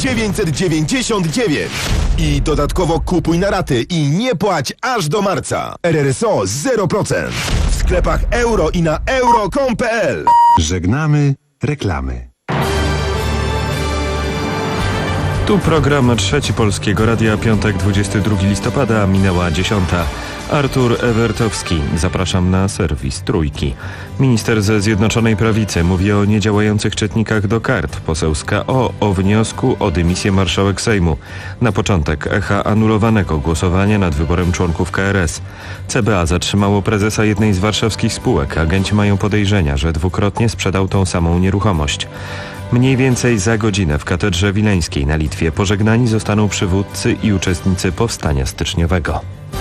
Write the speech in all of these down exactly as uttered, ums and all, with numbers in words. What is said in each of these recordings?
dziewięćset dziewięćdziesiąt dziewięć. I dodatkowo kupuj na raty i nie płać aż do marca. R R S O zero procent. W sklepach euro i na euro kropka com kropka p l. Żegnamy reklamy. Tu program Trzeci Polskiego Radia, piątek dwudziestego drugiego listopada, minęła dziesiąta. Artur Ewertowski. Zapraszam na serwis Trójki. Minister ze Zjednoczonej Prawicy mówi o niedziałających czytnikach do kart. Poseł z K O o wniosku o dymisję marszałek Sejmu. Na początek echa anulowanego głosowania nad wyborem członków K R S. C B A zatrzymało prezesa jednej z warszawskich spółek. Agenci mają podejrzenia, że dwukrotnie sprzedał tą samą nieruchomość. Mniej więcej za godzinę w Katedrze Wileńskiej na Litwie pożegnani zostaną przywódcy i uczestnicy powstania styczniowego.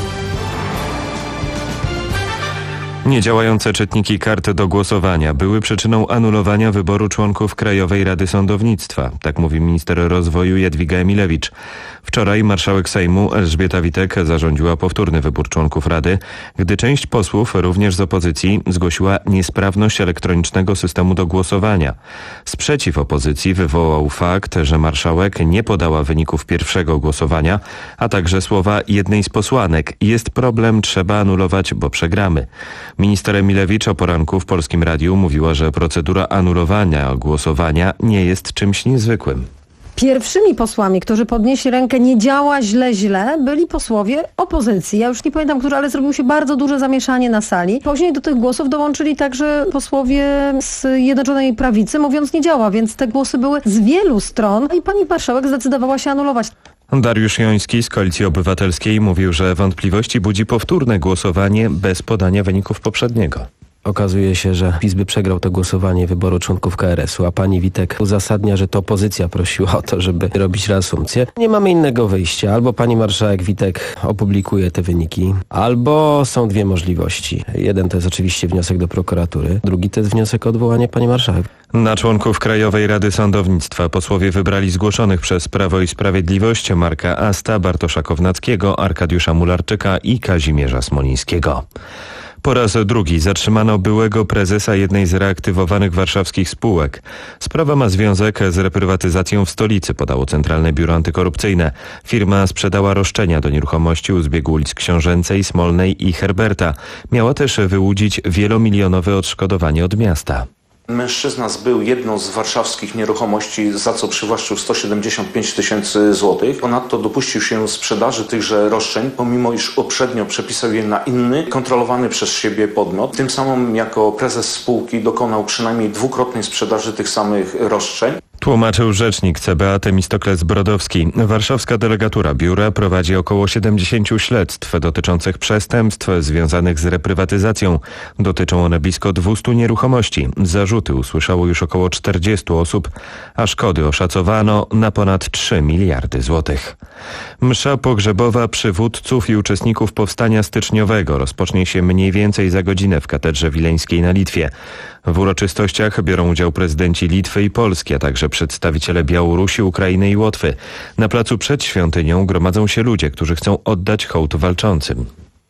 Niedziałające czytniki kart do głosowania były przyczyną anulowania wyboru członków Krajowej Rady Sądownictwa. Tak mówi minister rozwoju Jadwiga Emilewicz. Wczoraj marszałek Sejmu Elżbieta Witek zarządziła powtórny wybór członków Rady, gdy część posłów, również z opozycji, zgłosiła niesprawność elektronicznego systemu do głosowania. Sprzeciw opozycji wywołał fakt, że marszałek nie podała wyników pierwszego głosowania, a także słowa jednej z posłanek: jest problem, trzeba anulować, bo przegramy. Minister Emilewicz o poranku w Polskim Radiu mówiła, że procedura anulowania głosowania nie jest czymś niezwykłym. Pierwszymi posłami, którzy podnieśli rękę nie działa źle, źle, byli posłowie opozycji. Ja już nie pamiętam, którzy, ale zrobiło się bardzo duże zamieszanie na sali. Później do tych głosów dołączyli także posłowie z Zjednoczonej Prawicy, mówiąc nie działa, więc te głosy były z wielu stron i pani marszałek zdecydowała się anulować. Dariusz Joński z Koalicji Obywatelskiej mówił, że wątpliwości budzi powtórne głosowanie bez podania wyników poprzedniego. Okazuje się, że PiS by przegrał to głosowanie wyboru członków K R S u, a pani Witek uzasadnia, że to opozycja prosiła o to, żeby robić reasumpcję. Nie mamy innego wyjścia. Albo pani marszałek Witek opublikuje te wyniki, albo są dwie możliwości. Jeden to jest oczywiście wniosek do prokuratury, drugi to jest wniosek o odwołanie pani marszałek. Na członków Krajowej Rady Sądownictwa posłowie wybrali zgłoszonych przez Prawo i Sprawiedliwość Marka Asta, Bartosza Kownackiego, Arkadiusza Mularczyka i Kazimierza Smolińskiego. Po raz drugi zatrzymano byłego prezesa jednej z reaktywowanych warszawskich spółek. Sprawa ma związek z reprywatyzacją w stolicy, podało Centralne Biuro Antykorupcyjne. Firma sprzedała roszczenia do nieruchomości u zbiegu ulic Książęcej, Smolnej i Herberta. Miała też wyłudzić wielomilionowe odszkodowanie od miasta. Mężczyzna zbył jedną z warszawskich nieruchomości, za co przywłaszczył sto siedemdziesiąt pięć tysięcy złotych. Ponadto dopuścił się sprzedaży tychże roszczeń, pomimo iż poprzednio przepisał je na inny, kontrolowany przez siebie podmiot. Tym samym jako prezes spółki dokonał przynajmniej dwukrotnej sprzedaży tych samych roszczeń. Tłumaczył rzecznik C B A Temistokles Brodowski. Warszawska delegatura biura prowadzi około siedemdziesiąt śledztw dotyczących przestępstw związanych z reprywatyzacją. Dotyczą one blisko dwustu nieruchomości. Zarzuty usłyszało już około czterdziestu osób, a szkody oszacowano na ponad trzy miliardy złotych. Msza pogrzebowa przywódców i uczestników powstania styczniowego rozpocznie się mniej więcej za godzinę w Katedrze Wileńskiej na Litwie. W uroczystościach biorą udział prezydenci Litwy i Polski, a także przedstawiciele Białorusi, Ukrainy i Łotwy. Na placu przed świątynią gromadzą się ludzie, którzy chcą oddać hołd walczącym.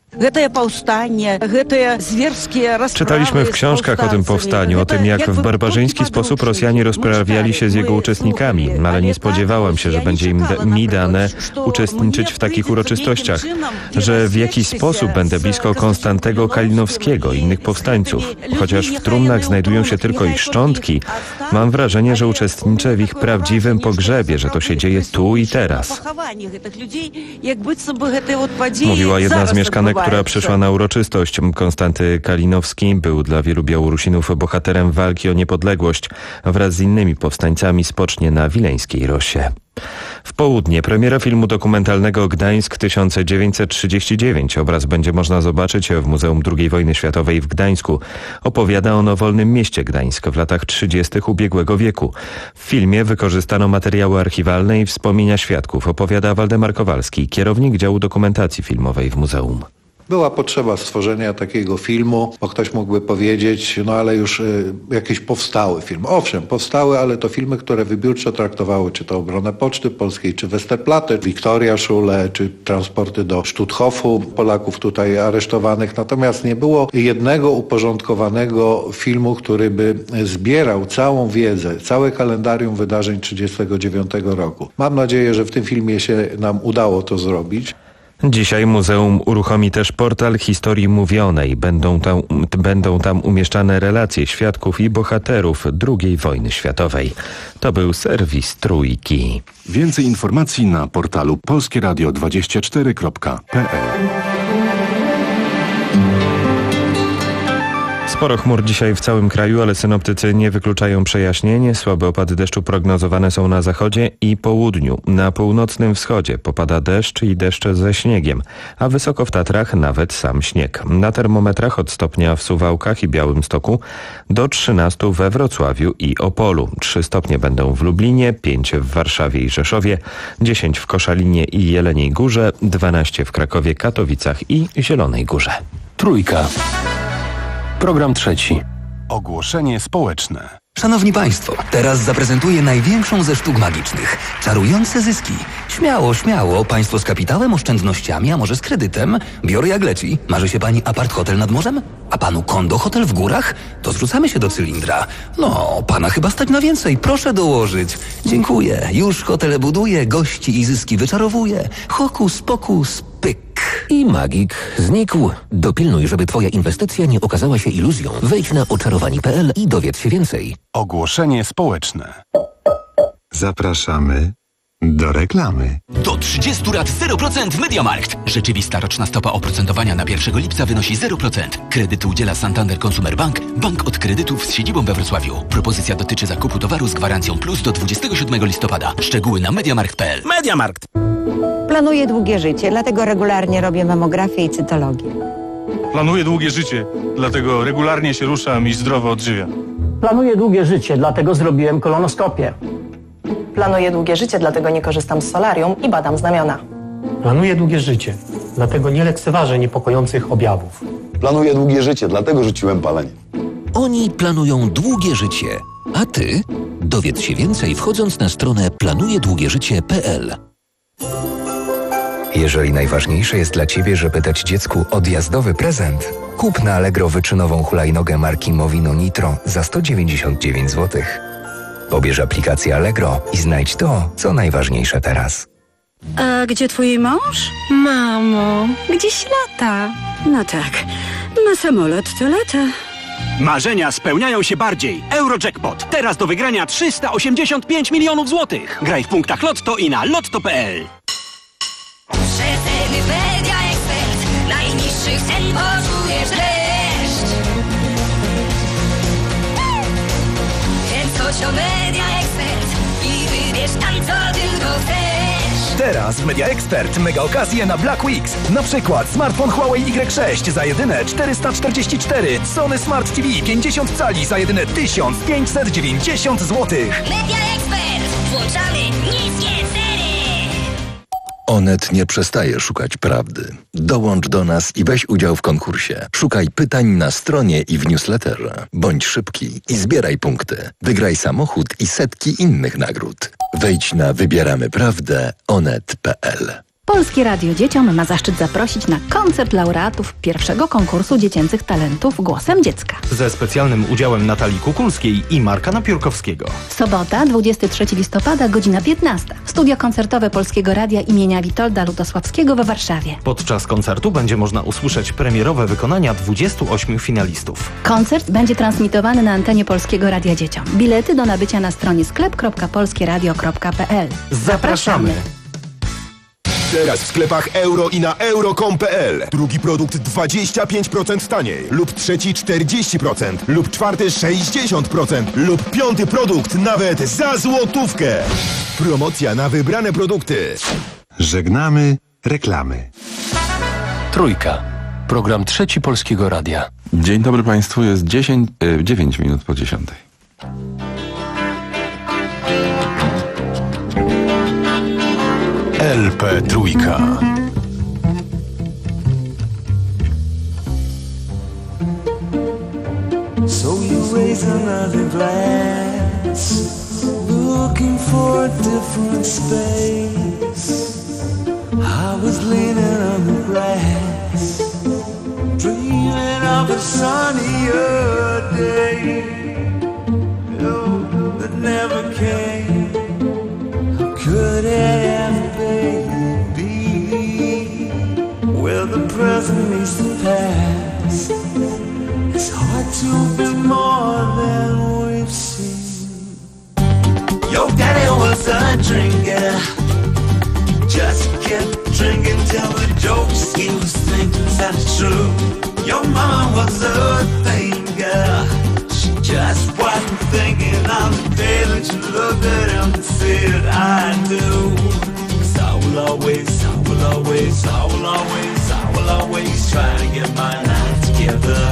Czytaliśmy w książkach o tym powstaniu, o tym, jak w barbarzyński sposób Rosjanie rozprawiali się z jego uczestnikami, ale nie spodziewałam się, że będzie im mi dane uczestniczyć w takich uroczystościach, że w jakiś sposób będę blisko Konstantego Kalinowskiego i innych powstańców. Chociaż w trumnach znajdują się tylko ich szczątki, mam wrażenie, że uczestniczę w ich prawdziwym pogrzebie, że to się dzieje tu i teraz. Mówiła jedna z mieszkanek, która przyszła na uroczystość. Konstanty Kalinowski był dla wielu Białorusinów bohaterem walki o niepodległość. Wraz z innymi powstańcami spocznie na Wileńskiej Rosie. W południe premiera filmu dokumentalnego Gdańsk tysiąc dziewięćset trzydziesty dziewiąty. Obraz będzie można zobaczyć w Muzeum drugiej wojny światowej w Gdańsku. Opowiada on o wolnym mieście Gdańsk w latach trzydziestych ubiegłego wieku. W filmie wykorzystano materiały archiwalne i wspomnienia świadków, opowiada Waldemar Kowalski, kierownik działu dokumentacji filmowej w muzeum. Była potrzeba stworzenia takiego filmu, bo ktoś mógłby powiedzieć, no ale już y, jakieś powstały filmy. Owszem, powstały, ale to filmy, które wybiórczo traktowały czy to obronę Poczty Polskiej, czy Westerplatte, Wiktoria Schule, czy transporty do Stutthofu Polaków tutaj aresztowanych. Natomiast nie było jednego uporządkowanego filmu, który by zbierał całą wiedzę, całe kalendarium wydarzeń trzydziestego dziewiątego roku. Mam nadzieję, że w tym filmie się nam udało to zrobić. Dzisiaj muzeum uruchomi też portal historii mówionej. Będą tam, będą tam umieszczane relacje świadków i bohaterów drugiej wojny światowej. To był serwis Trójki. Więcej informacji na portalu polskie radio dwadzieścia cztery kropka p l. Sporo chmur dzisiaj w całym kraju, ale synoptycy nie wykluczają przejaśnień. Słabe opady deszczu prognozowane są na zachodzie i południu. Na północnym wschodzie popada deszcz i deszcz ze śniegiem, a wysoko w Tatrach nawet sam śnieg. Na termometrach od stopnia w Suwałkach i Białymstoku do trzynastu we Wrocławiu i Opolu. trzy stopnie będą w Lublinie, pięć w Warszawie i Rzeszowie, dziesięć w Koszalinie i Jeleniej Górze, dwanaście w Krakowie, Katowicach i Zielonej Górze. Trójka. Program trzeci. Ogłoszenie społeczne. Szanowni Państwo, teraz zaprezentuję największą ze sztuk magicznych. Czarujące zyski. Śmiało, śmiało. Państwo z kapitałem, oszczędnościami, a może z kredytem? Biorę jak leci. Marzy się Pani apart-hotel nad morzem? A Panu kondo-hotel w górach? To zrzucamy się do cylindra. No, Pana chyba stać na więcej. Proszę dołożyć. Dziękuję. Już hotele buduję, gości i zyski wyczarowuję. Hokus pokus pyk. I magik znikł. Dopilnuj, żeby Twoja inwestycja nie okazała się iluzją. Wejdź na oczarowani kropka p l i dowiedz się więcej. Ogłoszenie społeczne. Zapraszamy do reklamy. Do trzydziestu lat zero procent MediaMarkt. Rzeczywista roczna stopa oprocentowania na pierwszego lipca wynosi zero procent. Kredyty udziela Santander Consumer Bank, bank od kredytów z siedzibą we Wrocławiu. Propozycja dotyczy zakupu towaru z gwarancją plus do dwudziestego siódmego listopada. Szczegóły na mediamarkt kropka p l. MediaMarkt. Planuję długie życie, dlatego regularnie robię mamografię i cytologię. Planuję długie życie, dlatego regularnie się ruszam i zdrowo odżywiam. Planuję długie życie, dlatego zrobiłem kolonoskopię. Planuję długie życie, dlatego nie korzystam z solarium i badam znamiona. Planuję długie życie, dlatego nie lekceważę niepokojących objawów. Planuję długie życie, dlatego rzuciłem palenie. Oni planują długie życie, a Ty dowiedz się więcej wchodząc na stronę planuję długie życie kropka p l. Jeżeli najważniejsze jest dla Ciebie, żeby dać dziecku odjazdowy prezent, kup na Allegro wyczynową hulajnogę marki Movino Nitro za sto dziewięćdziesiąt dziewięć złotych. Pobierz aplikację Allegro i znajdź to, co najważniejsze teraz. A gdzie twój mąż? Mamo, gdzieś lata. No tak, na samolot to lata. Marzenia spełniają się bardziej. Eurojackpot. Teraz do wygrania trzysta osiemdziesiąt pięć milionów złotych. Graj w punktach Lotto i na lotto kropka p l. Przeceny Media Expert. Najniższych cen poczujesz dreszcz. Więc chodź o Media Expert i wybierz tam, co tylko chcesz. Teraz w Media Expert mega okazje na Black Weeks. Na przykład smartfon Huawei Y sześć za jedyne czterysta czterdzieści cztery, Sony Smart T V pięćdziesiąt cali za jedyne tysiąc pięćset dziewięćdziesiąt złotych. Media Expert. Włączamy niskie ceny. Onet nie przestaje szukać prawdy. Dołącz do nas i weź udział w konkursie. Szukaj pytań na stronie i w newsletterze. Bądź szybki i zbieraj punkty. Wygraj samochód i setki innych nagród. Wejdź na wybieramy prawdę onet kropka p l. Polskie Radio Dzieciom ma zaszczyt zaprosić na koncert laureatów pierwszego konkursu dziecięcych talentów Głosem Dziecka. Ze specjalnym udziałem Natalii Kukulskiej i Marka Napiórkowskiego. Sobota, dwudziestego trzeciego listopada, godzina piętnasta. Studio koncertowe Polskiego Radia imienia Witolda Lutosławskiego we Warszawie. Podczas koncertu będzie można usłyszeć premierowe wykonania dwudziestu ośmiu finalistów. Koncert będzie transmitowany na antenie Polskiego Radia Dzieciom. Bilety do nabycia na stronie sklep kropka polskie radio kropka p l. Zapraszamy! Teraz w sklepach euro i na euro kropka com kropka p l. Drugi produkt dwadzieścia pięć procent taniej, lub trzeci czterdzieści procent, lub czwarty sześćdziesiąt procent, lub piąty produkt nawet za złotówkę. Promocja na wybrane produkty. Żegnamy reklamy. Trójka. Program trzeci Polskiego Radia. Dzień dobry Państwu, jest dziesięć, dziewięć minut po dziesiątej. L P Trójka. another glass, looking for a different space. I was leaning on the grass, dreaming of a sunnier day, oh, that never came. How could it ever be? Well, the present meets the past. It's hard to be more than we've seen. Your daddy was a drinker, just kept drinking till the jokes he was thinking sounded true. Your mama was a thinker, she just wasn't thinking on the day that you looked at him and said, I do. 'Cause I will always, I will always, I will always, I will always try to get my life together.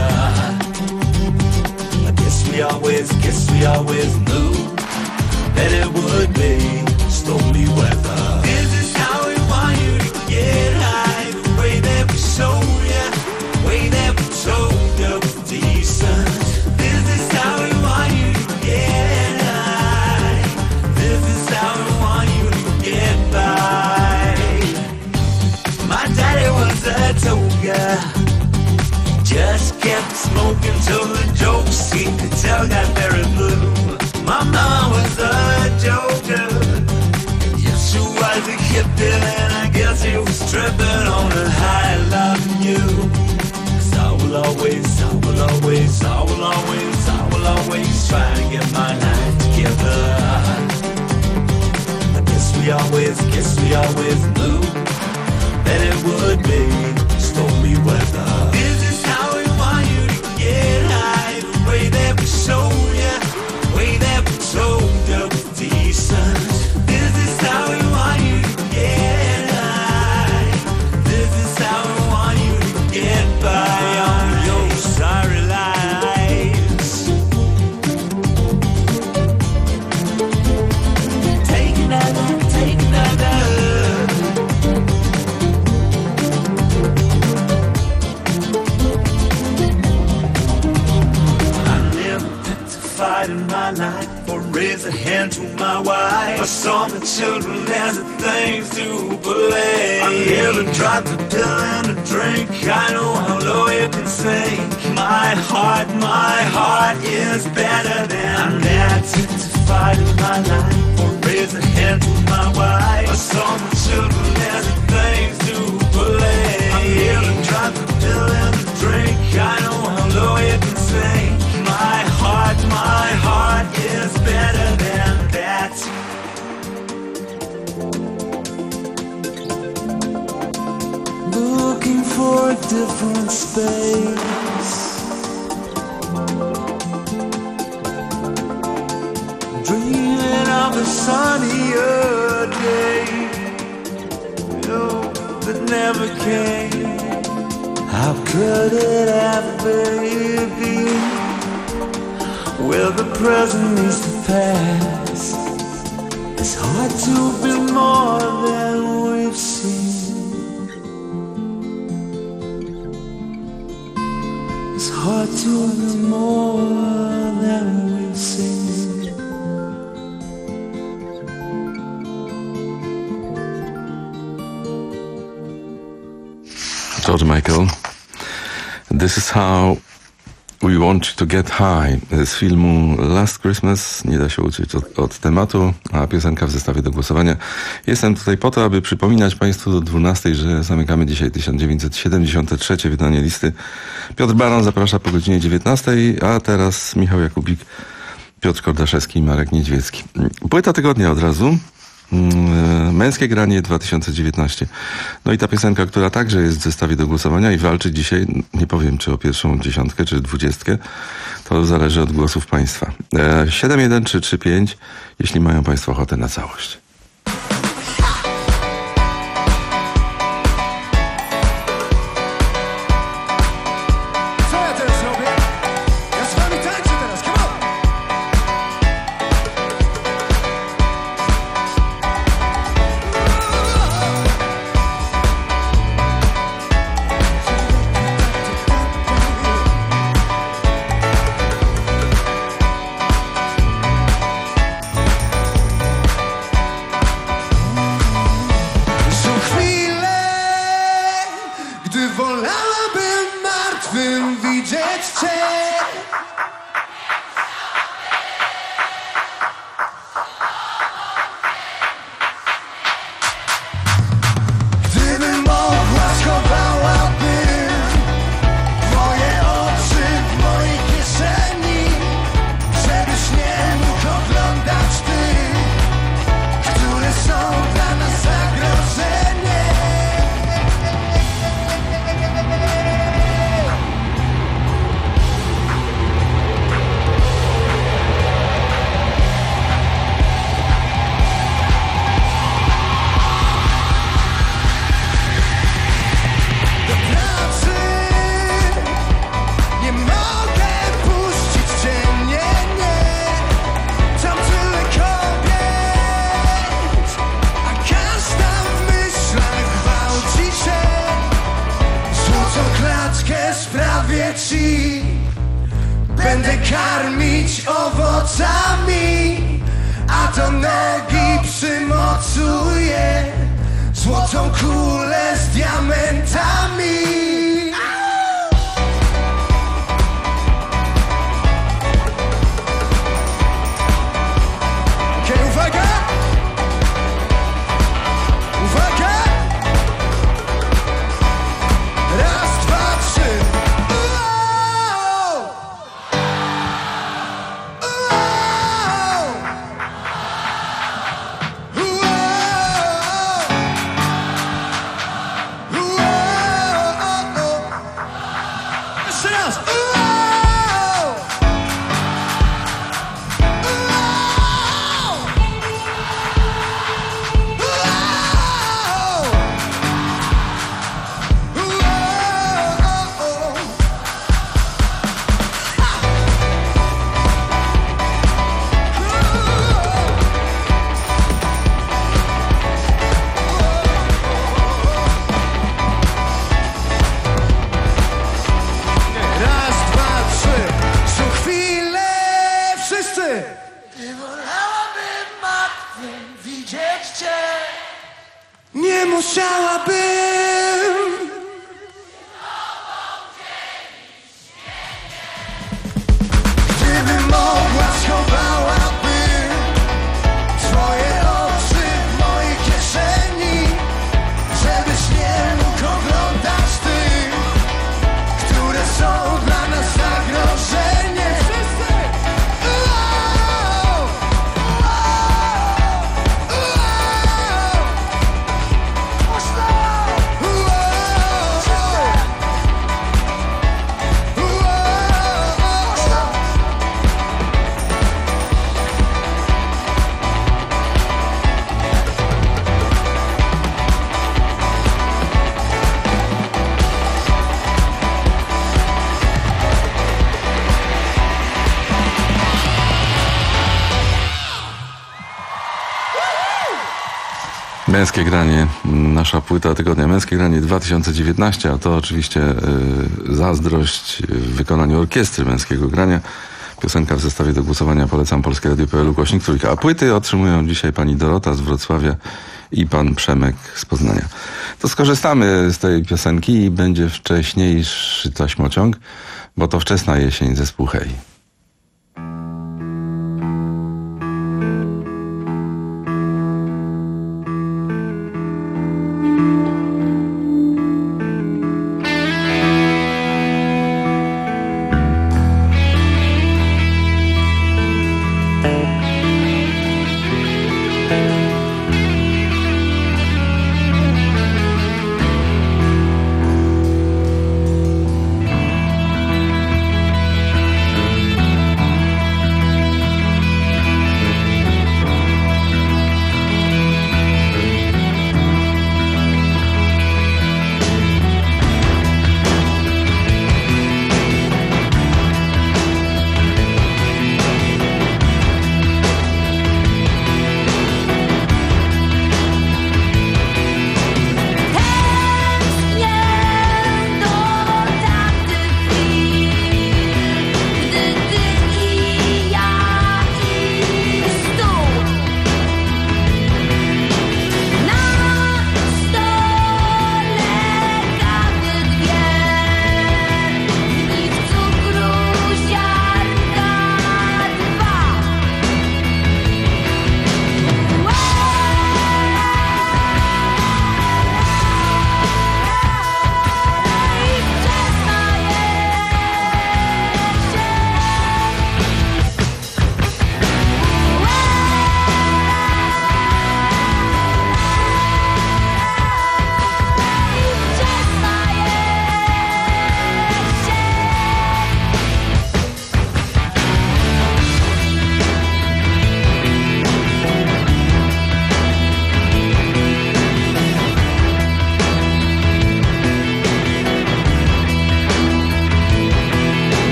I guess we always, guess we always knew that it would be stormy weather. This is how we want you to get high, the way that we show you, the way that we told you was decent. This is how we want you to get high, this is how we want you to get by. My daddy was a toga, just kept smoking till the jokes he could tell got very blue. My mama was a joker, yes she was a hippie, and I guess he was tripping on a high loving you. 'Cause I will always, I will always, I will always, I will always try to get my life together. I guess we always, guess we always knew that it would be stormy weather. This is how we want you to get high, the way that we show you, the way that we told you was decent. This is how we want you to get high, this is how we want you to get by on your sorry lives. Take another, take another. In my life, or raise a hand to my wife. I saw the children as the things to play. I never dropped a pill and a drink. I know how low you can sink. My heart, my heart is better than that. To fight in my life, or raise a hand to my wife. I saw the children as the things to play. I never dropped a pill and a drink. I know how low you can sink. My heart, my heart is better than that. Looking for a different space, dreaming of a sunnier day, oh, that never came. How could it ever be? Well, the present meets the past. It's hard to be more than we've seen. It's hard to be more than we've seen. George Michael. This is how We Want to Get High z filmu Last Christmas. Nie da się uciec od, od tematu, a piosenka w zestawie do głosowania. Jestem tutaj po to, aby przypominać Państwu do dwunastej, że zamykamy dzisiaj tysiąc dziewięćset siedemdziesiąte trzecie wydanie listy. Piotr Baron zaprasza po godzinie dziewiętnastej, a teraz Michał Jakubik, Piotr Kordaszewski i Marek Niedźwiecki. Płyta tygodnia od razu. Męskie granie dwa tysiące dziewiętnaście. No i ta piosenka, która także jest w zestawie do głosowania i walczy dzisiaj, nie powiem czy o pierwszą dziesiątkę, czy dwudziestkę, to zależy od głosów Państwa. siedem jeden trzy trzy pięć, jeśli mają Państwo ochotę na całość. chciałabym widzieć cię. Gdybym mogła, schowałabym twoje oczy w mojej kieszeni, żebyś nie mógł oglądać tych, które są dla nas zagrożenie. Do pracy nie mogę puścić cię, nie, nie. Tam tyle kobiet, a każda w myślach gwałci się. Złotą klatkę sprawię ci, będę karmić owocami, a do nogi przymocuję złotą kulę z diamentami. Okej, uwaga! Uwaga! Raz, dwa, trzy. Uau! Uau! Uau! Uau! Jeszcze raz! Uau! Raz, dwa, trzy. Co chwilę wszyscy. Nie wolałabym martwym widzieć cię. Nie musiałabym. Gdybym mogła, schowałabym twoje oczy w mojej kieszeni, żebyś nie mógł oglądać tych, które są dla nas zagrożenie. Wszyscy! Uau! Uau! Uau! Mocno! Uau! Wszyscy! Uau! Mocno! Męskie granie, nasza płyta tygodnia Męskie granie dwa tysiące dziewiętnaście, a to oczywiście y, zazdrość w wykonaniu orkiestry męskiego grania. Piosenka w zestawie do głosowania polecam Polskie Radio kropka p l ukośnik trójka. A płyty otrzymują dzisiaj pani Dorota z Wrocławia i pan Przemek z Poznania. To skorzystamy z tej piosenki i będzie wcześniejszy taśmociąg, bo to wczesna jesień, zespół Hej.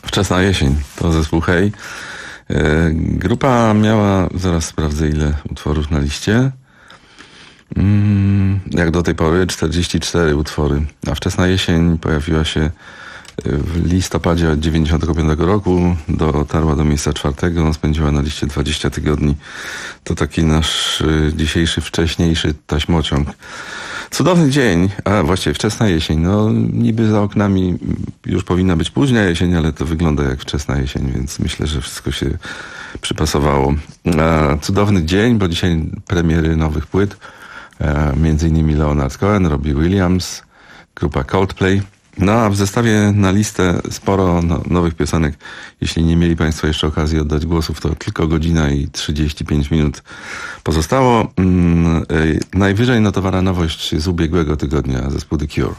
Wczesna jesień, to zespół Hej. Grupa miała, zaraz sprawdzę ile utworów na liście. Jak do tej pory czterdzieści cztery utwory, a Wczesna jesień pojawiła się w listopadzie dziewięćdziesiątego piątego roku, dotarła do miejsca czwartego, spędziła na liście dwadzieścia tygodni. To taki nasz dzisiejszy, wcześniejszy taśmociąg. Cudowny dzień, a właściwie wczesna jesień. No niby za oknami już powinna być późna jesień, ale to wygląda jak wczesna jesień, więc myślę, że wszystko się przypasowało. A cudowny dzień, bo dzisiaj premiery nowych płyt. Między innymi Leonard Cohen, Robbie Williams, grupa Coldplay. No a w zestawie na listę sporo no, nowych piosenek. Jeśli nie mieli Państwo jeszcze okazji oddać głosów, to tylko godzina i trzydzieści pięć minut pozostało. Mm, y, najwyżej notowana nowość z ubiegłego tygodnia, zespół The Cure.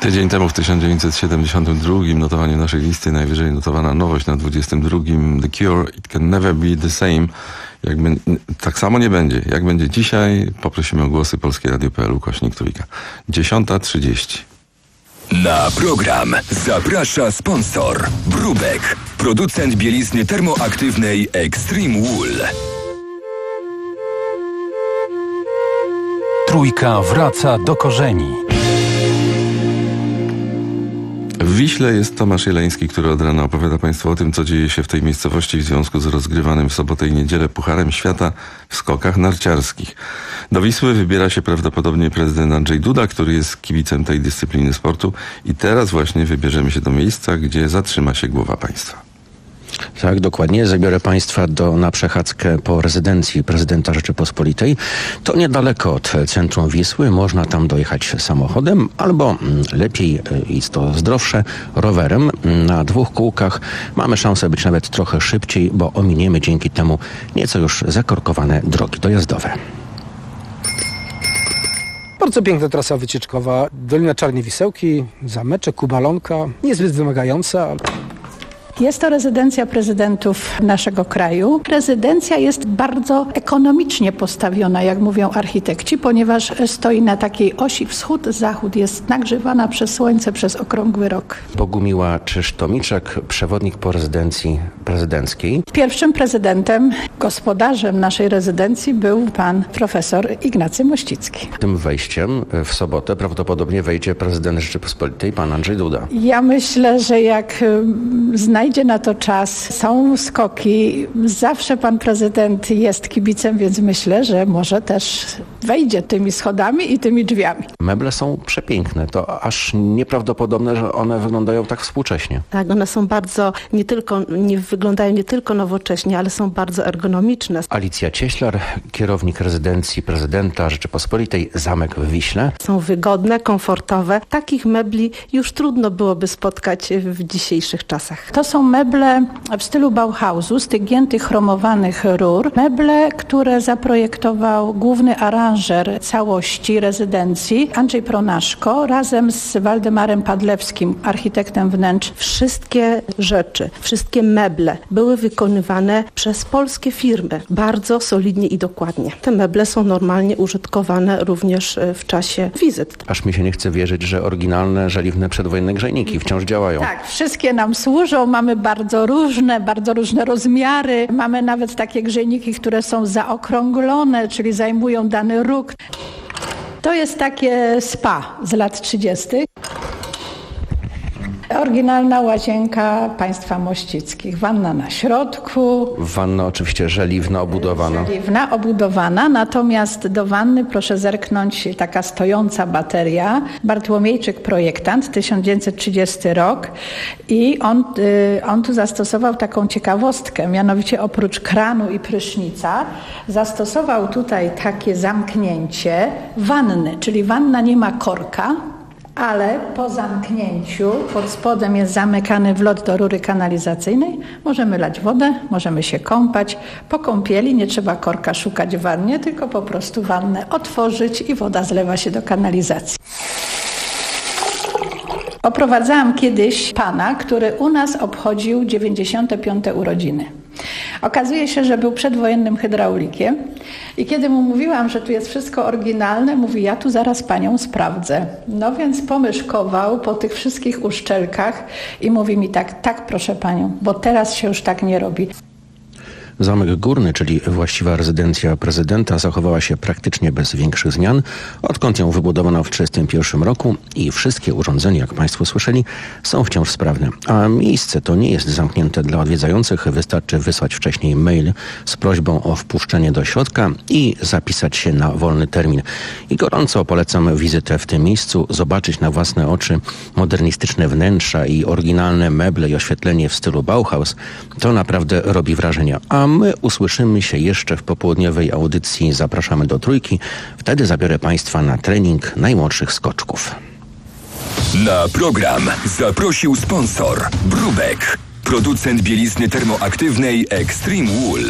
Tydzień temu w tysiąc dziewięćset siedemdziesiątym drugim notowanie naszej listy najwyżej notowana nowość na dwudziestym drugim The Cure, It Can Never Be The Same. Jakby, tak samo nie będzie. Jak będzie dzisiaj, poprosimy o głosy Polskie Radio kropka p l ukośnik trójka. dziesiąta trzydzieści. Na program zaprasza sponsor Brubek, producent bielizny termoaktywnej Extreme Wool. Trójka wraca do korzeni. W Wiśle jest Tomasz Jeleński, który od rana opowiada Państwu o tym, co dzieje się w tej miejscowości w związku z rozgrywanym w sobotę i niedzielę Pucharem Świata w skokach narciarskich. Do Wisły wybiera się prawdopodobnie prezydent Andrzej Duda, który jest kibicem tej dyscypliny sportu i teraz właśnie wybierzemy się do miejsca, gdzie zatrzyma się głowa państwa. Tak, dokładnie. Zabiorę Państwa do, na przechadzkę po rezydencji prezydenta Rzeczypospolitej. To niedaleko od centrum Wisły. Można tam dojechać samochodem albo lepiej i to zdrowsze rowerem na dwóch kółkach. Mamy szansę być nawet trochę szybciej, bo ominiemy dzięki temu nieco już zakorkowane drogi dojazdowe. Bardzo piękna trasa wycieczkowa. Dolina Czarnej Wisełki, zameczek, Kubalonka. Niezbyt wymagająca. Jest to rezydencja prezydentów naszego kraju. Rezydencja jest bardzo ekonomicznie postawiona, jak mówią architekci, ponieważ stoi na takiej osi wschód-zachód. Jest nagrzewana przez słońce przez okrągły rok. Bogumiła Czyż-Tomiczek, przewodnik po rezydencji prezydenckiej. Pierwszym prezydentem, gospodarzem naszej rezydencji był pan profesor Ignacy Mościcki. Tym wejściem w sobotę prawdopodobnie wejdzie prezydent Rzeczypospolitej, pan Andrzej Duda. Ja myślę, że jak znajdzie Znajdzie na to czas, są skoki, zawsze pan prezydent jest kibicem, więc myślę, że może też wejdzie tymi schodami i tymi drzwiami. Meble są przepiękne, to aż nieprawdopodobne, że one wyglądają tak współcześnie. Tak, one są bardzo, nie tylko, nie wyglądają nie tylko nowocześnie, ale są bardzo ergonomiczne. Alicja Cieślar, kierownik rezydencji prezydenta Rzeczypospolitej, zamek w Wiśle. Są wygodne, komfortowe. Takich mebli już trudno byłoby spotkać w dzisiejszych czasach. To są meble w stylu Bauhausu, z tych giętych chromowanych rur. Meble, które zaprojektował główny aranżer całości rezydencji Andrzej Pronaszko razem z Waldemarem Padlewskim, architektem wnętrz. Wszystkie rzeczy, wszystkie meble były wykonywane przez polskie firmy bardzo solidnie i dokładnie. Te meble są normalnie użytkowane również w czasie wizyt. Aż mi się nie chce wierzyć, że oryginalne, żeliwne przedwojenne grzejniki wciąż działają. Tak, wszystkie nam służą. Mamy bardzo różne, bardzo różne rozmiary. Mamy nawet takie grzejniki, które są zaokrąglone, czyli zajmują dany róg. To jest takie spa z lat trzydziestych. Oryginalna łazienka państwa Mościckich. Wanna na środku. Wanna oczywiście żeliwna, obudowana. Żeliwna, obudowana, natomiast do wanny proszę zerknąć, taka stojąca bateria. Bartłomiejczyk projektant, tysiąc dziewięćset trzydziesty rok i on, on tu zastosował taką ciekawostkę, mianowicie oprócz kranu i prysznica zastosował tutaj takie zamknięcie wanny, czyli wanna nie ma korka, ale po zamknięciu pod spodem jest zamykany wlot do rury kanalizacyjnej. Możemy lać wodę, możemy się kąpać. Po kąpieli nie trzeba korka szukać w wannie, tylko po prostu wannę otworzyć i woda zlewa się do kanalizacji. Oprowadzałam kiedyś pana, który u nas obchodził dziewięćdziesiąte piąte urodziny. Okazuje się, że był przedwojennym hydraulikiem i kiedy mu mówiłam, że tu jest wszystko oryginalne, mówi, ja tu zaraz panią sprawdzę. No więc pomyszkował po tych wszystkich uszczelkach i mówi mi tak, tak proszę panią, bo teraz się już tak nie robi. Zamek Górny, czyli właściwa rezydencja prezydenta, zachowała się praktycznie bez większych zmian, odkąd ją wybudowano w tysiąc dziewięćset trzydziestym pierwszym roku i wszystkie urządzenia, jak Państwo słyszeli, są wciąż sprawne. A miejsce to nie jest zamknięte dla odwiedzających, wystarczy wysłać wcześniej mail z prośbą o wpuszczenie do środka i zapisać się na wolny termin. I gorąco polecam wizytę w tym miejscu, zobaczyć na własne oczy modernistyczne wnętrza i oryginalne meble i oświetlenie w stylu Bauhaus. To naprawdę robi wrażenie. A my usłyszymy się jeszcze w popołudniowej audycji Zapraszamy do Trójki. Wtedy zabiorę Państwa na trening najmłodszych skoczków. Na program zaprosił sponsor Brubek, producent bielizny termoaktywnej Extreme Wool.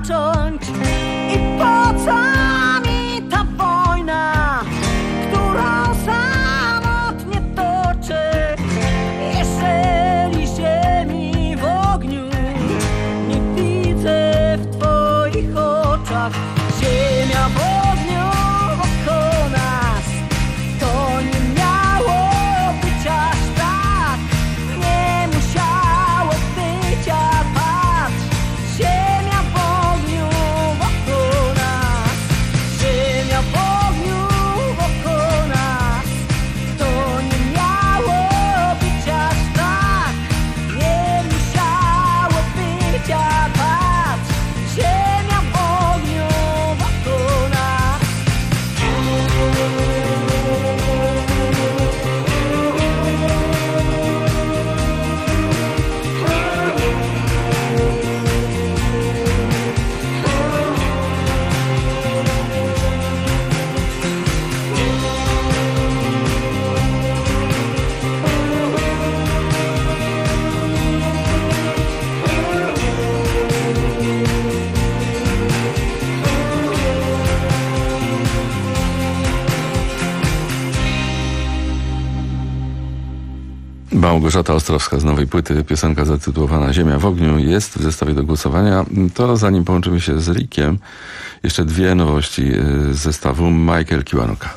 zacząć i po co mi ta wojna, którą samotnie toczę, jeżeli ziemi w ogniu nie widzę w twoich oczach. Ziemia w ogniu wokół nas, to nie miało być aż tak, nie musiało być, a patrz, ziemia w ogniu wokół nas, ziemia w ogniu wokół nas, to nie miało być aż tak, nie musiało być, a patrz, ziemia w ogniu wokół nas. Małgorzata Ostrowska z nowej płyty, piosenka zatytułowana Ziemia w ogniu jest w zestawie do głosowania. To zanim połączymy się z Rickiem, jeszcze dwie nowości z zestawu. Michael Kiwanuka.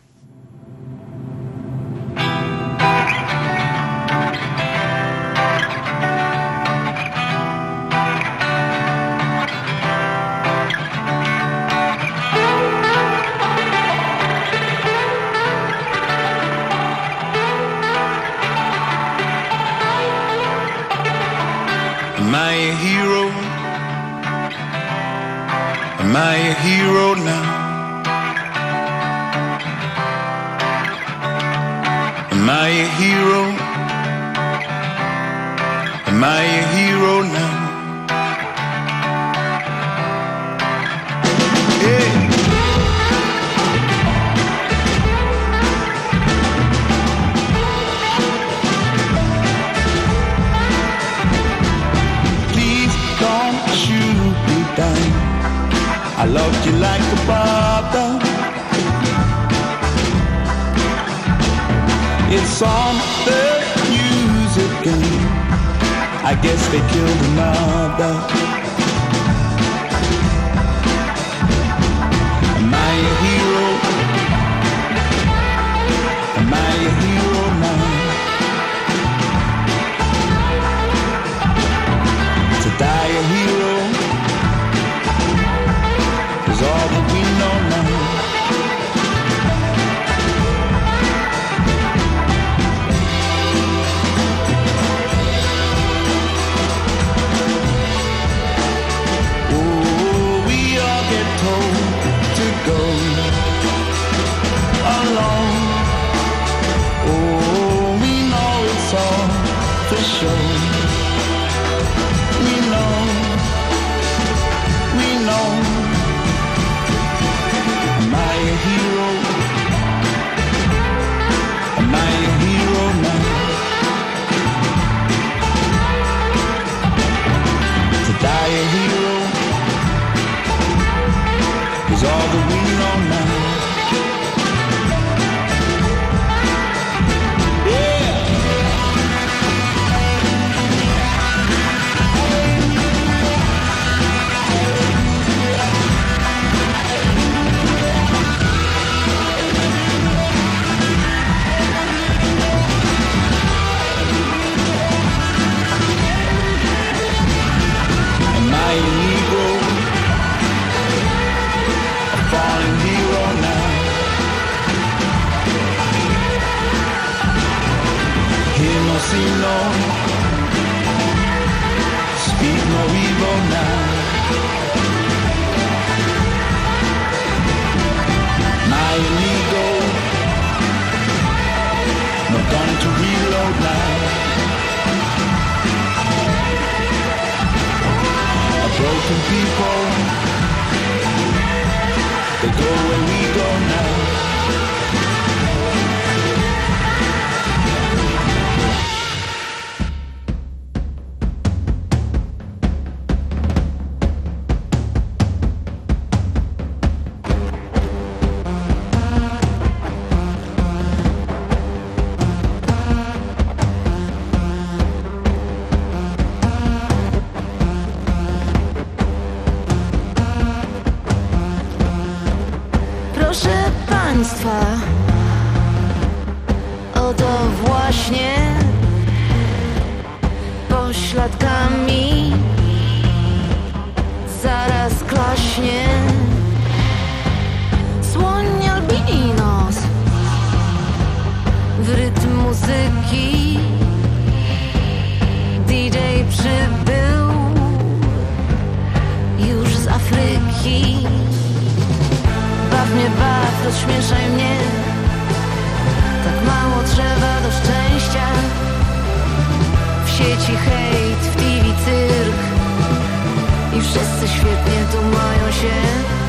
Am I a hero? Am I a hero now? Am I a hero? Am I a hero now? Hey. I loved you like a brother. It's on the news again. I guess they killed another. Am I a hero? Am I a hero now? To die a hero is all that we know now. Oh, we all get told to go alone. Oh, we know it's all for sure. We know, we know. Am I a hero? Am I a hero now? To die a hero is all that we know now. Am I a Negro? A fallen hero now? Hear no, see no, speak no evil now. Am I a Negro? No gun to reload now. Broken people, they go where we go now. pośladkami. Zaraz klaśnie słoń albinos w rytm muzyki. D J przybył już z Afryki. Baw mnie, baw, rozśmieszaj mnie. Tak mało trzeba do szczęścia. W sieci hejt, w T V cyrk i wszyscy świetnie tu mają się.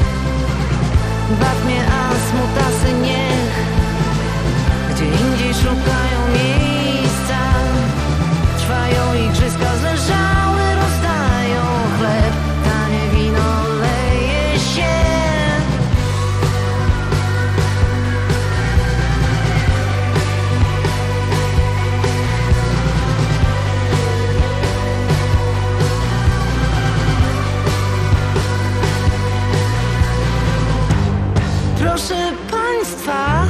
Baw mnie, a smutasy niech gdzie indziej szukają miejsca. Trwają igrzyska, zleżały rozdają chleb. Tanie wino leje się. Proszę Państwa,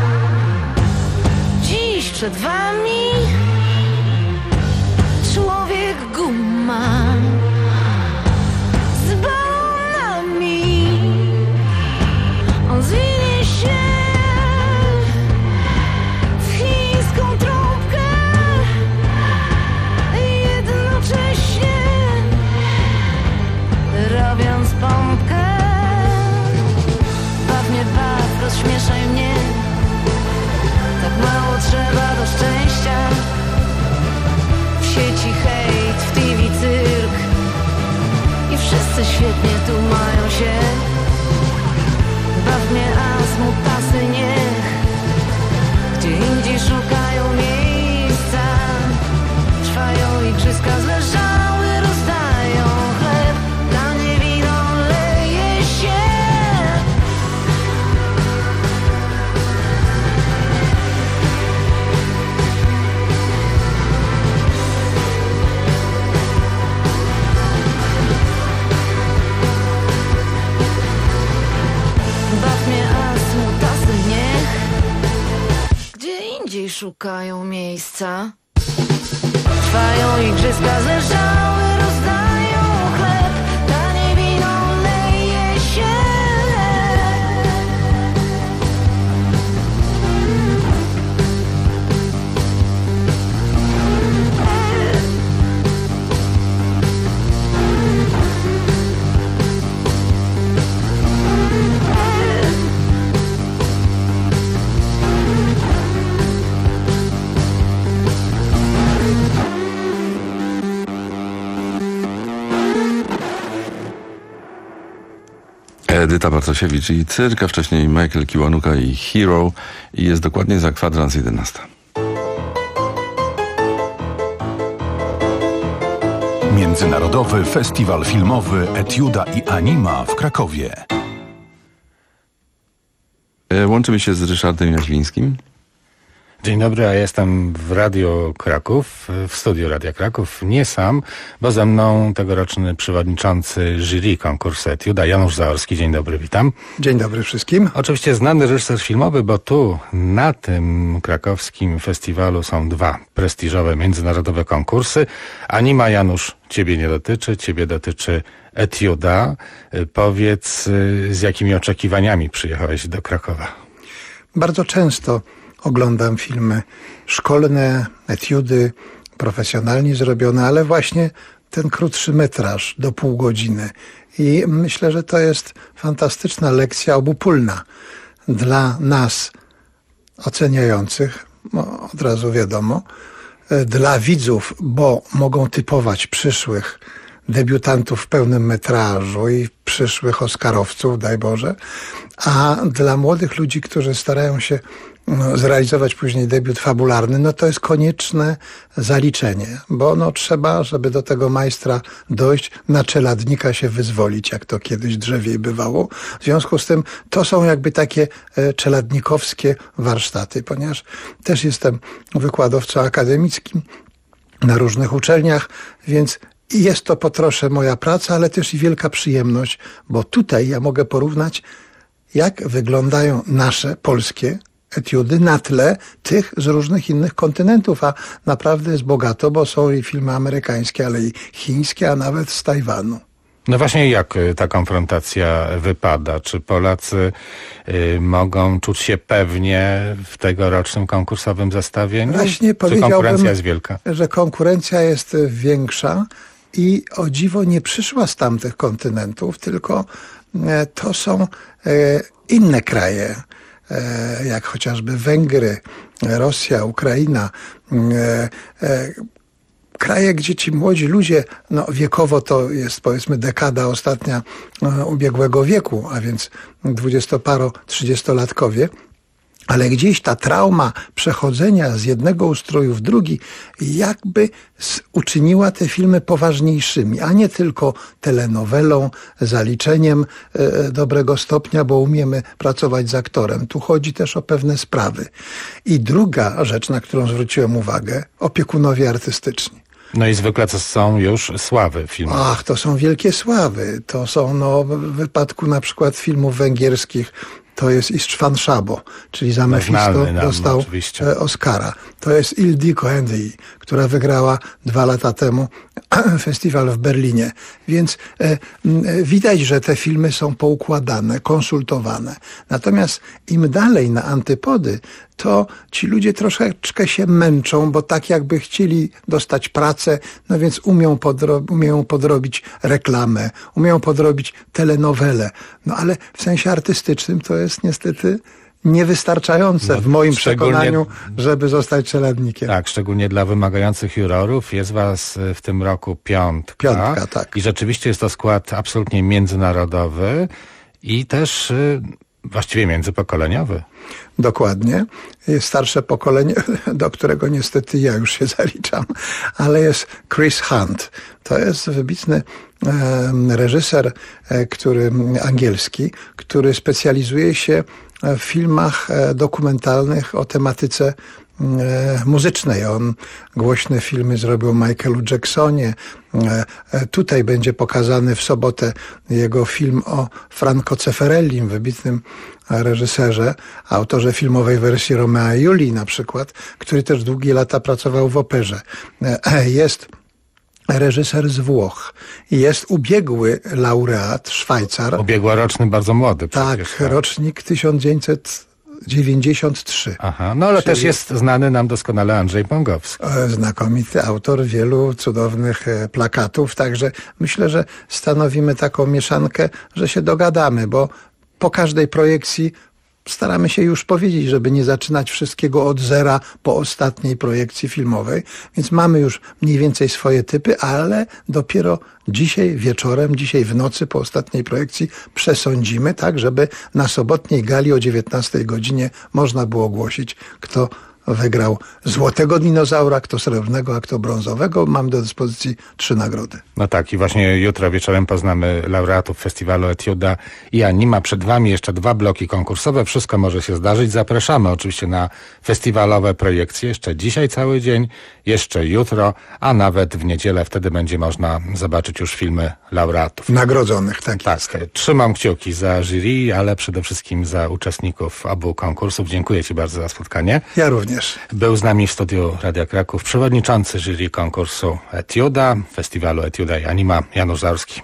dziś przed Wami człowiek guma z balonami. On zwinie się w chińską trąbkę jednocześnie robiąc pompkę. Baw mnie, baw, rozśmieszaj mnie. Tak mało trzeba do szczęścia. W sieci hejt, w T V cyrk i wszyscy świetnie tu mają się. Baw mnie, a smutasy niech gdzie indziej szukają miejsca. Trwają igrzyska, zleżały rozdają chleb. Tanie wino leje się. Baw mnie, a smutasy niech gdzie indziej szukają miejsca. Trwają igrzyska, zleżały rozdają chleb. Tanie wino leje się. Edyta Bartosiewicz i Cyrka, wcześniej Michael Kiwanuka i Hero i jest dokładnie za kwadrans jedenasta. Międzynarodowy Festiwal Filmowy Etiuda i Anima w Krakowie. E, łączymy się z Ryszardem Jaźlińskim. Dzień dobry, ja jestem w Radio Kraków, w studiu Radia Kraków, nie sam, bo ze mną tegoroczny przewodniczący jury konkursu Etiuda, Janusz Zaorski. Dzień dobry, witam. Dzień dobry wszystkim. Oczywiście znany reżyser filmowy, bo tu na tym krakowskim festiwalu są dwa prestiżowe międzynarodowe konkursy. Anima, Janusz, ciebie nie dotyczy, ciebie dotyczy Etiuda. Powiedz, z jakimi oczekiwaniami przyjechałeś do Krakowa? Bardzo często oglądam filmy szkolne, etiudy, profesjonalnie zrobione, ale właśnie ten krótszy metraż do pół godziny. I myślę, że to jest fantastyczna lekcja obopólna dla nas oceniających, no, od razu wiadomo, dla widzów, bo mogą typować przyszłych debiutantów w pełnym metrażu i przyszłych oscarowców, daj Boże, a dla młodych ludzi, którzy starają się no, zrealizować później debiut fabularny, no to jest konieczne zaliczenie, bo no trzeba, żeby do tego majstra dojść, na czeladnika się wyzwolić, jak to kiedyś drzewiej bywało. W związku z tym to są jakby takie e, czeladnikowskie warsztaty, ponieważ też jestem wykładowcą akademickim na różnych uczelniach, więc jest to po trosze moja praca, ale też i wielka przyjemność, bo tutaj ja mogę porównać, jak wyglądają nasze polskie etiudy na tle tych z różnych innych kontynentów, a naprawdę jest bogato, bo są i filmy amerykańskie, ale i chińskie, a nawet z Tajwanu. No właśnie, jak ta konfrontacja wypada? Czy Polacy y, mogą czuć się pewnie w tegorocznym konkursowym zestawieniu? Właśnie Czy konkurencja powiedziałbym, jest wielka? że konkurencja jest większa i o dziwo nie przyszła z tamtych kontynentów, tylko e, to są e, inne kraje, e, jak chociażby Węgry, Rosja, Ukraina, e, e, kraje, gdzie ci młodzi ludzie, no wiekowo to jest powiedzmy dekada ostatnia e, ubiegłego wieku, a więc dwudziestoparo, trzydziestolatkowie, ale gdzieś ta trauma przechodzenia z jednego ustroju w drugi jakby uczyniła te filmy poważniejszymi, a nie tylko telenowelą, zaliczeniem e, dobrego stopnia, bo umiemy pracować z aktorem. Tu chodzi też o pewne sprawy. I druga rzecz, na którą zwróciłem uwagę, opiekunowie artystyczni. No i zwykle to są już sławy filmowe. Ach, to są wielkie sławy. To są, no, w wypadku na przykład filmów węgierskich, to jest Istvan Szabo, czyli za Mefisto dostał oczywiście Oscara. To jest Ildiko Endii, która wygrała dwa lata temu festiwal w Berlinie. Więc e, widać, że te filmy są poukładane, konsultowane. Natomiast im dalej na antypody, to ci ludzie troszeczkę się męczą, bo tak jakby chcieli dostać pracę, no więc umią, podro- umieją podrobić reklamę, umieją podrobić telenowelę. No ale w sensie artystycznym to jest niestety niewystarczające no, w moim przekonaniu, żeby zostać czeladnikiem. Tak, szczególnie dla wymagających jurorów. Jest was w tym roku piątka. Piątka, tak. I rzeczywiście jest to skład absolutnie międzynarodowy i też y, właściwie międzypokoleniowy. Dokładnie. Jest starsze pokolenie, do którego niestety ja już się zaliczam, ale jest Chris Hunt. To jest wybitny e, reżyser, e, który angielski, który specjalizuje się w filmach dokumentalnych o tematyce muzycznej. On głośne filmy zrobił o Michaelu Jacksonie. Tutaj będzie pokazany w sobotę jego film o Franco Zeffirellim, wybitnym reżyserze, autorze filmowej wersji Romea i Julii na przykład, który też długie lata pracował w operze. Jest reżyser z Włoch. Jest ubiegły laureat, Szwajcar. Ubiegłoroczny, bardzo młody przecież. Tak, tak. Rocznik tysiąc dziewięćset dziewięćdziesiąt trzy. Aha, no ale Czyli... też jest znany nam doskonale Andrzej Pągowski. Znakomity autor wielu cudownych plakatów, także myślę, że stanowimy taką mieszankę, że się dogadamy, bo po każdej projekcji staramy się już powiedzieć, żeby nie zaczynać wszystkiego od zera po ostatniej projekcji filmowej, więc mamy już mniej więcej swoje typy, ale dopiero dzisiaj wieczorem, dzisiaj w nocy po ostatniej projekcji przesądzimy, tak, żeby na sobotniej gali o dziewiętnastej godzinie można było ogłosić, kto wygrał złotego dinozaura, kto srebrnego, a kto brązowego. Mam do dyspozycji trzy nagrody. No tak, i właśnie jutro wieczorem poznamy laureatów festiwalu Etiuda i Anima. Przed wami jeszcze dwa bloki konkursowe. Wszystko może się zdarzyć. Zapraszamy oczywiście na festiwalowe projekcje. Jeszcze dzisiaj cały dzień, jeszcze jutro, a nawet w niedzielę. Wtedy będzie można zobaczyć już filmy laureatów. Nagrodzonych, tak, tak jest. Trzymam kciuki za jury, ale przede wszystkim za uczestników obu konkursów. Dziękuję ci bardzo za spotkanie. Ja również. Był z nami w studiu Radia Kraków przewodniczący jury konkursu Etiuda, festiwalu Etiuda i Anima, Janusz Zaorski.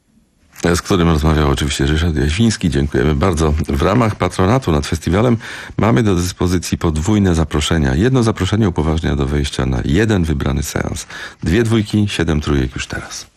Z którym rozmawiał oczywiście Ryszard Jaświński. Dziękujemy bardzo. W ramach patronatu nad festiwalem mamy do dyspozycji podwójne zaproszenia. Jedno zaproszenie upoważnia do wejścia na jeden wybrany seans. Dwie dwójki, siedem trójek już teraz.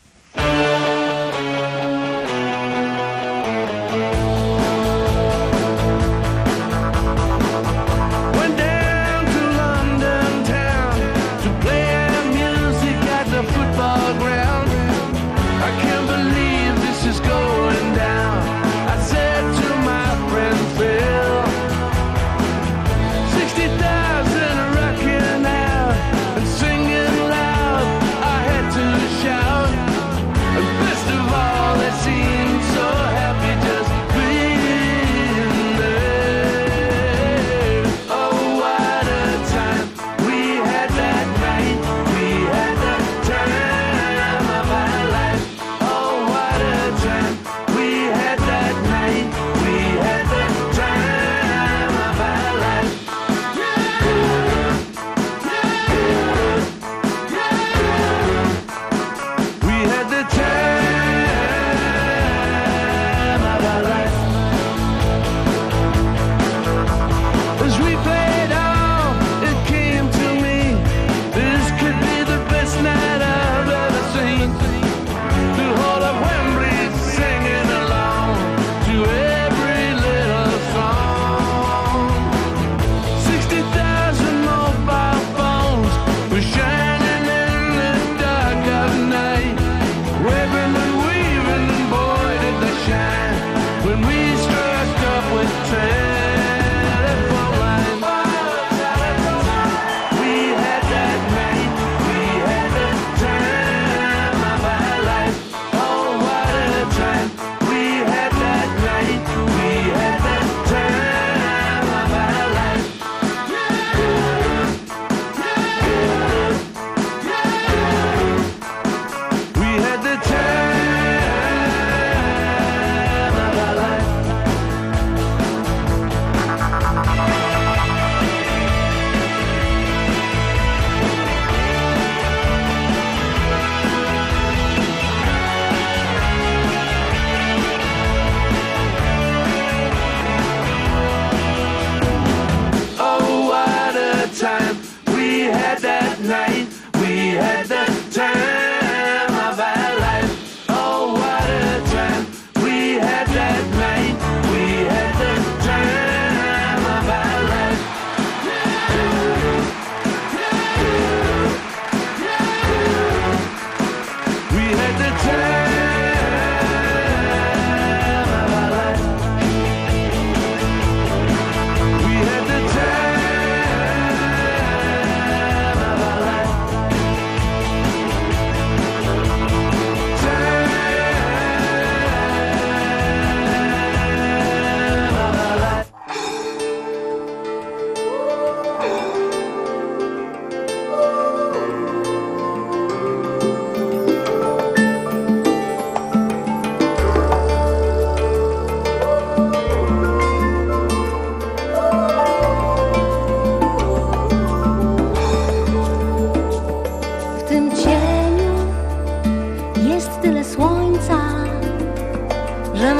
Singing loud, I had to shout.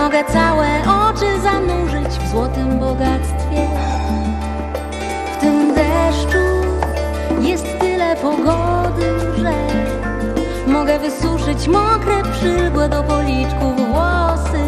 Mogę całe oczy zanurzyć w złotym bogactwie. W tym deszczu jest tyle pogody, że mogę wysuszyć mokre przygłe do policzków włosy.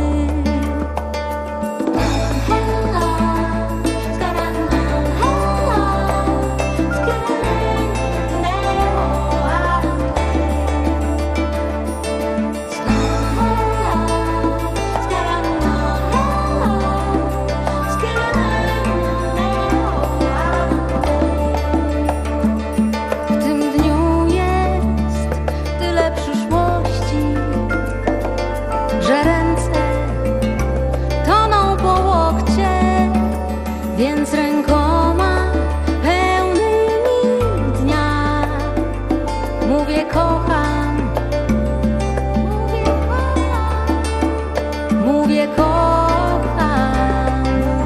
Więc rękoma pełnymi dnia mówię kocham, mówię kocham, mówię kocham,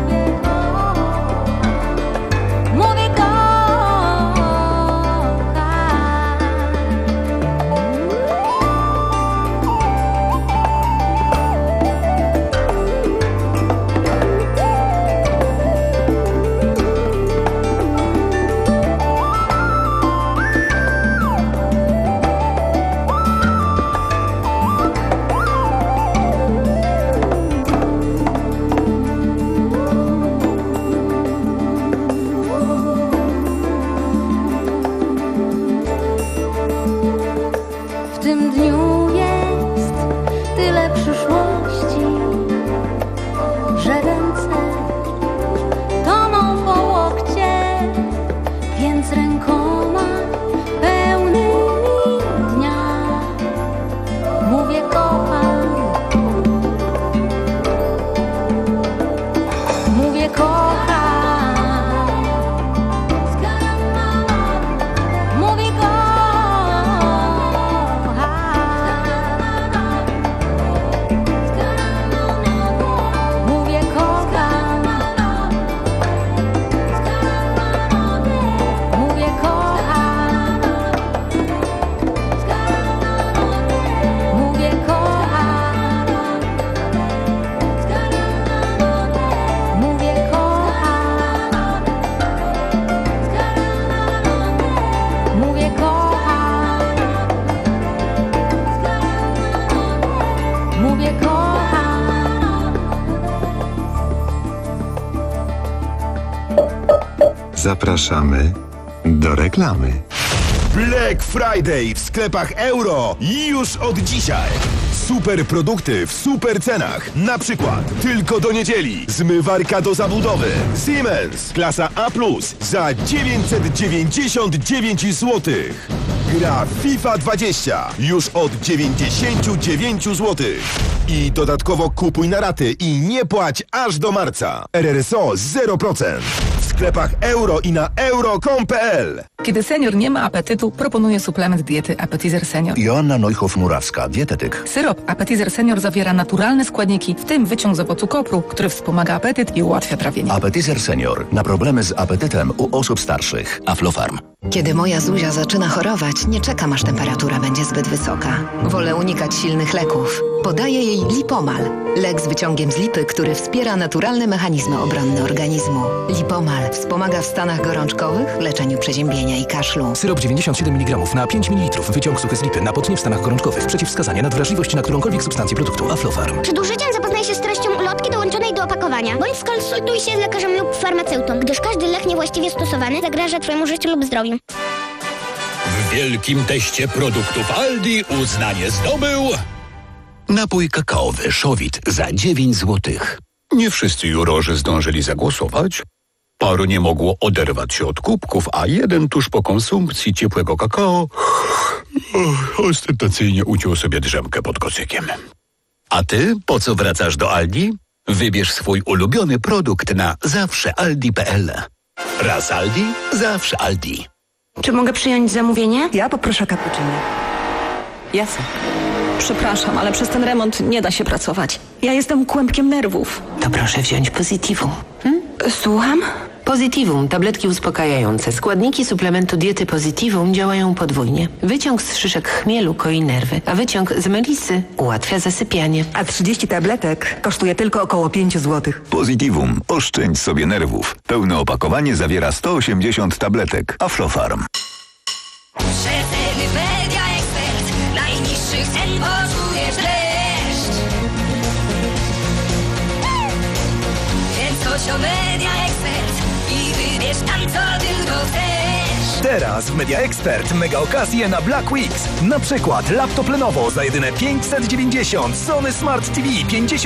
mówię kocham, mówię w tym dniu jest tyle przyszłości, że ręce toną po łokcie, więc rękoma pełnymi dnia mówię kocham, mówię kocham, mówię kocham. Zapraszamy do reklamy. Black Friday w sklepach Euro już od dzisiaj. Super produkty w super cenach. Na przykład tylko do niedzieli zmywarka do zabudowy Siemens klasa A plus za dziewięćset dziewięćdziesiąt dziewięć złotych. Gra FIFA dwadzieścia już od dziewięćdziesiąt dziewięć złotych. I dodatkowo kupuj na raty i nie płać aż do marca. R R S O zero procent. W sklepach Euro i na euro kropka com kropka p l. Kiedy senior nie ma apetytu, proponuję suplement diety Appetizer Senior. Joanna Neuhoff-Murawska, dietetyk. Syrop Appetizer Senior zawiera naturalne składniki, w tym wyciąg z owocu kopru, który wspomaga apetyt i ułatwia trawienie. Appetizer Senior. Na problemy z apetytem u osób starszych. Aflofarm. Kiedy moja Zuzia zaczyna chorować, nie czekam aż temperatura będzie zbyt wysoka. Wolę unikać silnych leków. Podaję jej Lipomal. Lek z wyciągiem z lipy, który wspiera naturalne mechanizmy obronne organizmu. Lipomal wspomaga w stanach gorączkowych, leczeniu przeziębienia i kaszlu. Syrop dziewięćdziesiąt siedem miligramów na pięć mililitrów. Wyciąg suchy z lipy na potnie w stanach gorączkowych. Przeciwwskazania na wrażliwość na którąkolwiek substancję produktu. Aflofarm. Przed użyciem zapoznaj się z treścią ulotki dołączonej do opakowania, bądź skonsultuj się z lekarzem lub farmaceutą, gdyż każdy lek niewłaściwie stosowany zagraża Twojemu życiu lub zdrowiu. W wielkim teście produktów Aldi uznanie zdobył napój kakaowy Szowit za dziewięć złotych. Nie wszyscy jurorzy zdążyli zagłosować. Paru nie mogło oderwać się od kubków, a jeden tuż po konsumpcji ciepłego kakao ostentacyjnie uciął sobie drzemkę pod kocykiem. A ty po co wracasz do Aldi? Wybierz swój ulubiony produkt na zawsze aldi kropka p l. Raz Aldi, zawsze Aldi. Czy mogę przyjąć zamówienie? Ja poproszę cappuccino. Jasne. Przepraszam, ale przez ten remont nie da się pracować. Ja jestem kłębkiem nerwów. To proszę wziąć Positivo. Hmm? Słucham? Positivum, tabletki uspokajające. Składniki suplementu diety Positivum działają podwójnie. Wyciąg z szyszek chmielu koi nerwy, a wyciąg z melisy ułatwia zasypianie. A trzydzieści tabletek kosztuje tylko około pięć złotych. Positivum. Oszczędź sobie nerwów. Pełne opakowanie zawiera sto osiemdziesiąt tabletek. Aflofarm. Przeceny Media Expert. Najniższych cen poczujesz dreszcz. Więc chodź o Media Expert i wybierz tam, co tylko chcesz. Teraz w Media Expert mega okazje na Black Weeks. Na przykład laptop Lenovo za jedyne pięćset dziewięćdziesiąt, Sony Smart T V pięćdziesiąt